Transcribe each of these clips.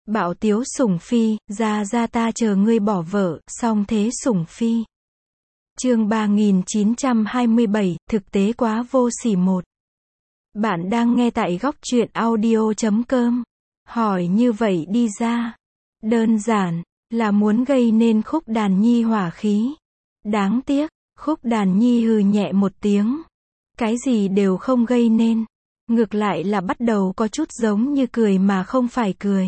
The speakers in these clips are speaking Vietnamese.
Bạo tiếu sủng phi, ra ra ta chờ ngươi bỏ vợ, song thế sủng phi. Chương 3927, thực tế quá vô sỉ một. Bạn đang nghe tại góc truyện audio.com. Hỏi như vậy đi ra. Đơn giản, là muốn gây nên Khúc Đàn Nhi hỏa khí. Đáng tiếc, Khúc Đàn Nhi hừ nhẹ một tiếng. Cái gì đều không gây nên. Ngược lại là bắt đầu có chút giống như cười mà không phải cười.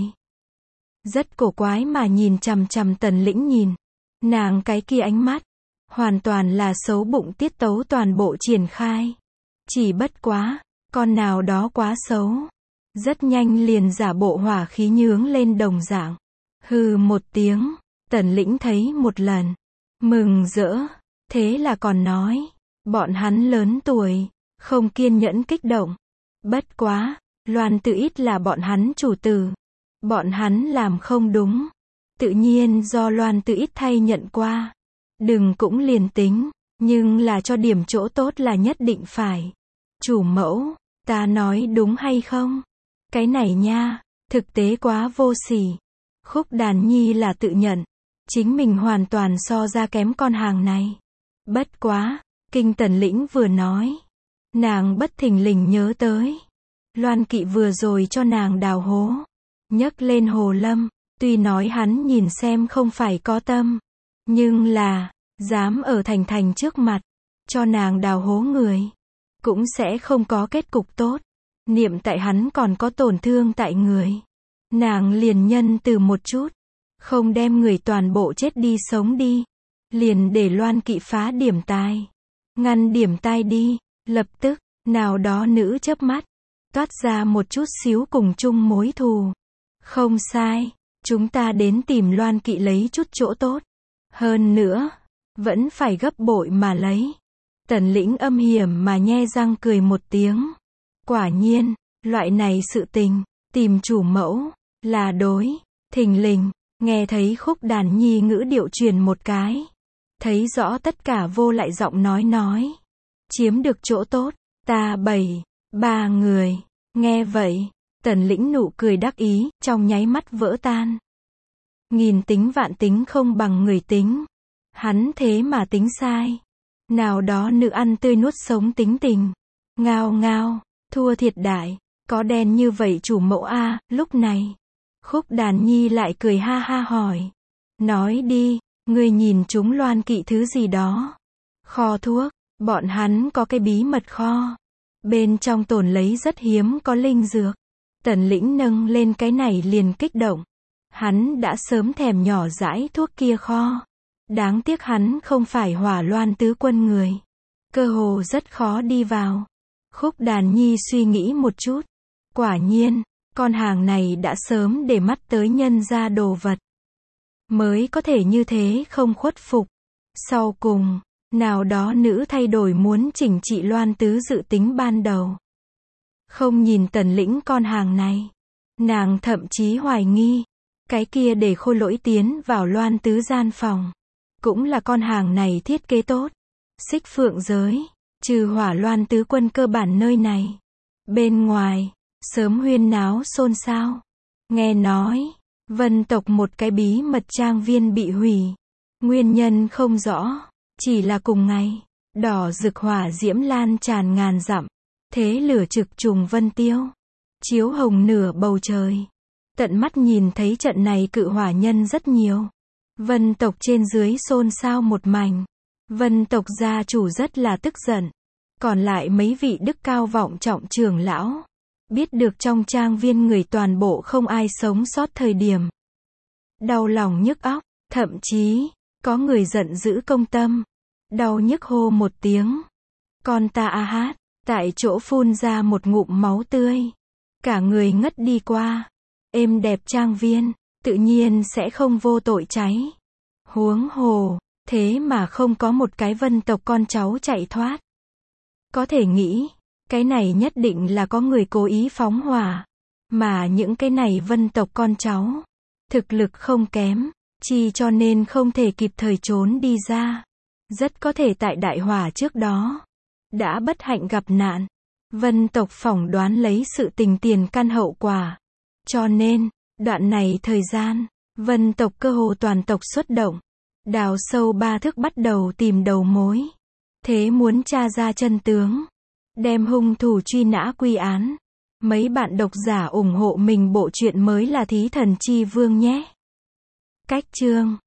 Rất cổ quái mà nhìn chằm chằm Tần Lĩnh nhìn. Nàng cái kia ánh mắt. Hoàn toàn là xấu bụng tiết tấu toàn bộ triển khai. Chỉ bất quá, con nào đó quá xấu. Rất nhanh liền giả bộ hỏa khí nhướng lên đồng dạng. Hừ một tiếng, Tần Lĩnh thấy một lần. Mừng rỡ, thế là còn nói. Bọn hắn lớn tuổi, không kiên nhẫn kích động. Bất quá, Loan Tự ít là bọn hắn chủ tử. Bọn hắn làm không đúng. Tự nhiên do Loan Tự ít thay nhận qua. Đừng cũng liền tính, nhưng là cho điểm chỗ tốt là nhất định phải. Chủ mẫu, ta nói đúng hay không? Cái này nha, thực tế quá vô sỉ. Khúc Đàn Nhi là tự nhận, chính mình hoàn toàn so ra kém con hàng này. Bất quá, Kinh Tần Lĩnh vừa nói, nàng bất thình lình nhớ tới. Loan Kỵ vừa rồi cho nàng đào hố, nhấc lên Hồ Lâm, tuy nói hắn nhìn xem không phải có tâm, nhưng là, dám ở Thành Thành trước mặt, cho nàng đào hố người, cũng sẽ không có kết cục tốt. Niệm tại hắn còn có tổn thương tại người. Nàng liền nhân từ một chút, không đem người toàn bộ chết đi sống đi. Liền để Loan Kỵ phá điểm tai. Ngăn điểm tai đi, lập tức, nào đó nữ chớp mắt, toát ra một chút xíu cùng chung mối thù. Không sai, chúng ta đến tìm Loan Kỵ lấy chút chỗ tốt. Hơn nữa, vẫn phải gấp bội mà lấy. Tần Lĩnh âm hiểm mà nhe răng cười một tiếng. Quả nhiên, loại này sự tình, tìm chủ mẫu, là đối. Thình lình, nghe thấy Khúc Đàn Nhi ngữ điệu truyền một cái. Thấy rõ tất cả vô lại giọng nói. Chiếm được chỗ tốt, ta 3 người. Nghe vậy, Tần Lĩnh nụ cười đắc ý, trong nháy mắt vỡ tan. Nghìn tính vạn tính không bằng người tính. Hắn thế mà tính sai. Nào đó nữ ăn tươi nuốt sống tính tình. Ngao ngao, thua thiệt đại. Có đen như vậy chủ mẫu a. Lúc này, Khúc Đàn Nhi lại cười ha ha hỏi. Nói đi, ngươi nhìn chúng Loan Kỵ thứ gì đó. Kho thuốc, bọn hắn có cái bí mật kho. Bên trong tồn lấy rất hiếm có linh dược. Tần Lĩnh nâng lên cái này liền kích động. Hắn đã sớm thèm nhỏ dãi thuốc kia kho. Đáng tiếc hắn không phải Hỏa Loan tứ quân người. Cơ hồ rất khó đi vào. Khúc Đàn Nhi suy nghĩ một chút. Quả nhiên, con hàng này đã sớm để mắt tới nhân ra đồ vật. Mới có thể như thế không khuất phục. Sau cùng, nào đó nữ thay đổi muốn chỉnh trị Loan tứ dự tính ban đầu. Không nhìn Tần Lĩnh con hàng này. Nàng thậm chí hoài nghi. Cái kia để Khôi Lỗi tiến vào Loan tứ gian phòng. Cũng là con hàng này thiết kế tốt. Xích Phượng giới, trừ Hỏa Loan tứ quân cơ bản nơi này. Bên ngoài, sớm huyên náo xôn xao. Nghe nói, Vân tộc một cái bí mật trang viên bị hủy. Nguyên nhân không rõ, chỉ là cùng ngày, đỏ rực hỏa diễm lan tràn ngàn dặm. Thế lửa trực trùng vân tiêu. Chiếu hồng nửa bầu trời. Tận mắt nhìn thấy trận này cự hỏa nhân rất nhiều. Vân tộc trên dưới xôn xao một mảnh. Vân tộc gia chủ rất là tức giận. Còn lại mấy vị đức cao vọng trọng trưởng lão. Biết được trong trang viên người toàn bộ không ai sống sót thời điểm. Đau lòng nhức óc, thậm chí, có người giận dữ công tâm. Đau nhức hô một tiếng. Con ta a hát, tại chỗ phun ra một ngụm máu tươi. Cả người ngất đi qua. Êm đẹp trang viên, tự nhiên sẽ không vô tội cháy. Huống hồ, thế mà không có một cái Vân tộc con cháu chạy thoát. Có thể nghĩ, cái này nhất định là có người cố ý phóng hỏa. Mà những cái này Vân tộc con cháu, thực lực không kém, chi cho nên không thể kịp thời trốn đi ra. Rất có thể tại đại hỏa trước đó, đã bất hạnh gặp nạn. Vân tộc phỏng đoán lấy sự tình tiền căn hậu quả. Cho nên, Đoạn này thời gian, Vân tộc cơ hồ toàn tộc xuất động. Đào sâu ba thước bắt đầu tìm đầu mối. Thế muốn tra ra chân tướng. Đem hung thủ truy nã quy án. Mấy bạn độc giả ủng hộ mình bộ truyện mới là Thí Thần Chi Vương nhé. Cách chương